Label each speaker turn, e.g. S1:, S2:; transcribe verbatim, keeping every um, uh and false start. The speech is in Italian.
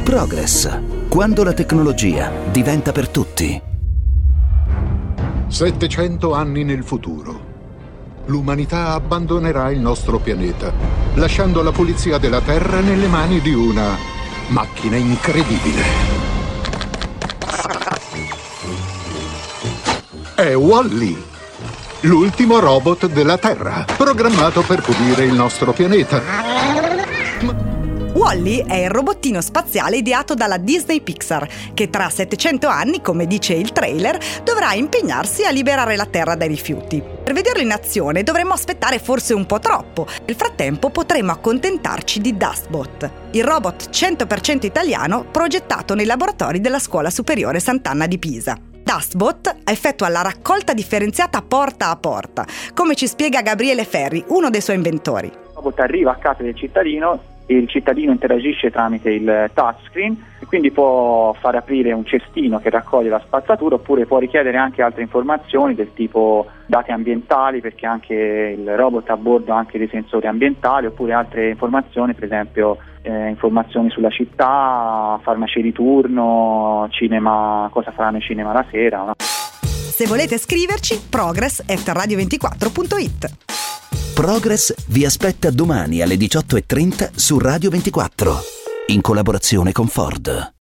S1: Progress. Quando la tecnologia diventa per tutti.
S2: settecento anni nel futuro. L'umanità abbandonerà il nostro pianeta, lasciando la pulizia della Terra nelle mani di una macchina incredibile. È Wall-E, l'ultimo robot della Terra, programmato per pulire il nostro pianeta.
S3: Wall-E è il robottino spaziale ideato dalla Disney Pixar, che tra settecento anni, come dice il trailer, dovrà impegnarsi a liberare la Terra dai rifiuti. Per vederlo in azione dovremmo aspettare forse un po' troppo. Nel frattempo potremo accontentarci di Dustbot, il robot cento per cento italiano progettato nei laboratori della Scuola Superiore Sant'Anna di Pisa. Dustbot effettua la raccolta differenziata porta a porta, come ci spiega Gabriele Ferri, uno dei suoi inventori.
S4: Il robot arriva a casa del cittadino, il cittadino interagisce tramite il touchscreen e quindi può far aprire un cestino che raccoglie la spazzatura, oppure può richiedere anche altre informazioni del tipo dati ambientali, perché anche il robot ha a bordo anche dei sensori ambientali, oppure altre informazioni, per esempio eh, informazioni sulla città, farmaci di turno, cinema, cosa faranno i cinema la sera, no?
S3: Se volete scriverci, progress at radio ventiquattro punto it.
S1: Progress vi aspetta domani alle diciotto e trenta su Radio ventiquattro, in collaborazione con Ford.